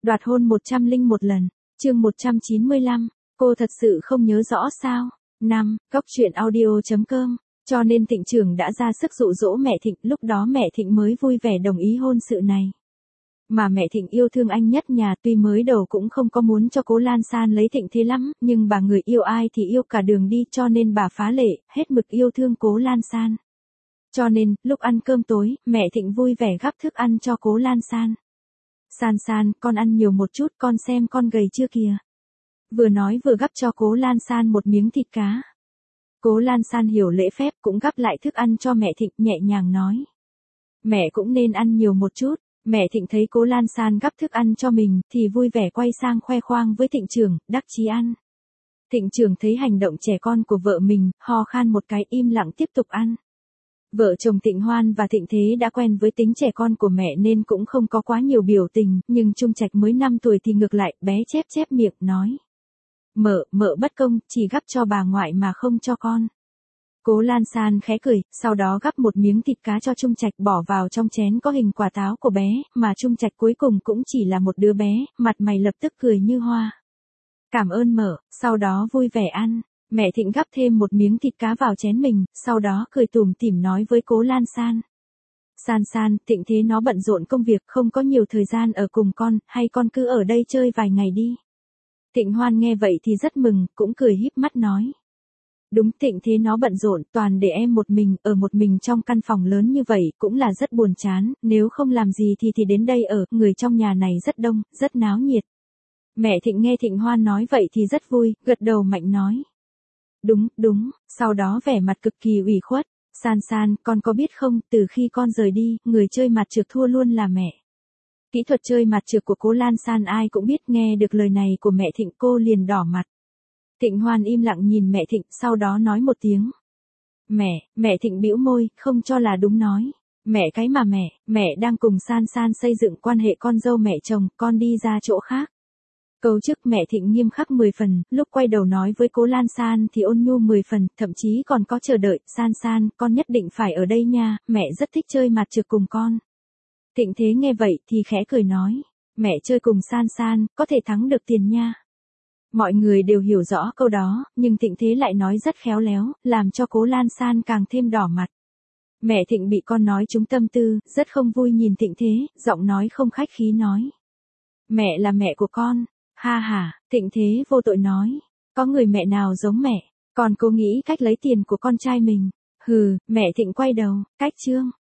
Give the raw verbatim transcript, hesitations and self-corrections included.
Đoạt hôn một trăm lẻ một lần, chương một trăm chín mươi lăm, cô thật sự không nhớ rõ sao? năm, Góc truyện audio chấm com, cho nên Thịnh trưởng đã ra sức dụ dỗ mẹ Thịnh, lúc đó mẹ Thịnh mới vui vẻ đồng ý hôn sự này. Mà mẹ Thịnh yêu thương anh nhất nhà, tuy mới đầu cũng không có muốn cho Cố Lan San lấy Thịnh thế lắm, nhưng bà người yêu ai thì yêu cả đường đi, cho nên bà phá lệ, hết mực yêu thương Cố Lan San. Cho nên, lúc ăn cơm tối, mẹ Thịnh vui vẻ gắp thức ăn cho Cố Lan San. San San, con ăn nhiều một chút, con xem con gầy chưa kìa. Vừa nói vừa gắp cho Cố Lan San một miếng thịt cá. Cố Lan San hiểu lễ phép cũng gắp lại thức ăn cho mẹ Thịnh, nhẹ nhàng nói. Mẹ cũng nên ăn nhiều một chút. Mẹ Thịnh thấy Cố Lan San gắp thức ăn cho mình, thì vui vẻ quay sang khoe khoang với Thịnh trưởng, đắc chí ăn. Thịnh trưởng thấy hành động trẻ con của vợ mình, ho khan một cái im lặng tiếp tục ăn. Vợ chồng Thịnh Hoan và Thịnh Thế đã quen với tính trẻ con của mẹ nên cũng không có quá nhiều biểu tình, nhưng Trung Trạch mới năm tuổi thì ngược lại, bé chép chép miệng, nói. Mợ, mợ bất công, chỉ gắp cho bà ngoại mà không cho con. Cố Lan San khẽ cười, sau đó gắp một miếng thịt cá cho Trung Trạch bỏ vào trong chén có hình quả táo của bé, mà Trung Trạch cuối cùng cũng chỉ là một đứa bé, mặt mày lập tức cười như hoa. Cảm ơn mợ, sau đó vui vẻ ăn. Mẹ Thịnh gắp thêm một miếng thịt cá vào chén mình, sau đó cười tủm tỉm nói với Cố Lan San. San San, Thịnh Thế nó bận rộn công việc, không có nhiều thời gian ở cùng con, hay con cứ ở đây chơi vài ngày đi. Thịnh Hoan nghe vậy thì rất mừng, cũng cười híp mắt nói. Đúng, Thịnh Thế nó bận rộn, toàn để em một mình, ở một mình trong căn phòng lớn như vậy, cũng là rất buồn chán, nếu không làm gì thì thì đến đây ở, người trong nhà này rất đông, rất náo nhiệt. Mẹ Thịnh nghe Thịnh Hoan nói vậy thì rất vui, gật đầu mạnh nói. Đúng, đúng, sau đó vẻ mặt cực kỳ ủy khuất. San San, con có biết không, từ khi con rời đi, người chơi mặt trược thua luôn là mẹ. Kỹ thuật chơi mặt trược của Cố Lan San ai cũng biết, nghe được lời này của mẹ Thịnh cô liền đỏ mặt. Thịnh Hoan im lặng nhìn mẹ Thịnh, sau đó nói một tiếng. Mẹ, mẹ Thịnh bĩu môi, không cho là đúng nói. Mẹ cái mà mẹ, mẹ đang cùng San San xây dựng quan hệ con dâu mẹ chồng, con đi ra chỗ khác. Câu trước mẹ Thịnh nghiêm khắc mười phần, lúc quay đầu nói với Cố Lan San thì ôn nhu mười phần, thậm chí còn có chờ đợi, San San, con nhất định phải ở đây nha, mẹ rất thích chơi mặt trược cùng con. Thịnh Thế nghe vậy thì khẽ cười nói, mẹ chơi cùng San San, có thể thắng được tiền nha. Mọi người đều hiểu rõ câu đó, nhưng Thịnh Thế lại nói rất khéo léo, làm cho Cố Lan San càng thêm đỏ mặt. Mẹ Thịnh bị con nói trúng tâm tư, rất không vui nhìn Thịnh Thế, giọng nói không khách khí nói. Mẹ là mẹ của con. Ha ha, Thịnh Thế vô tội nói. Có người mẹ nào giống mẹ, còn cô nghĩ cách lấy tiền của con trai mình. Hừ, mẹ Thịnh quay đầu, cách chương.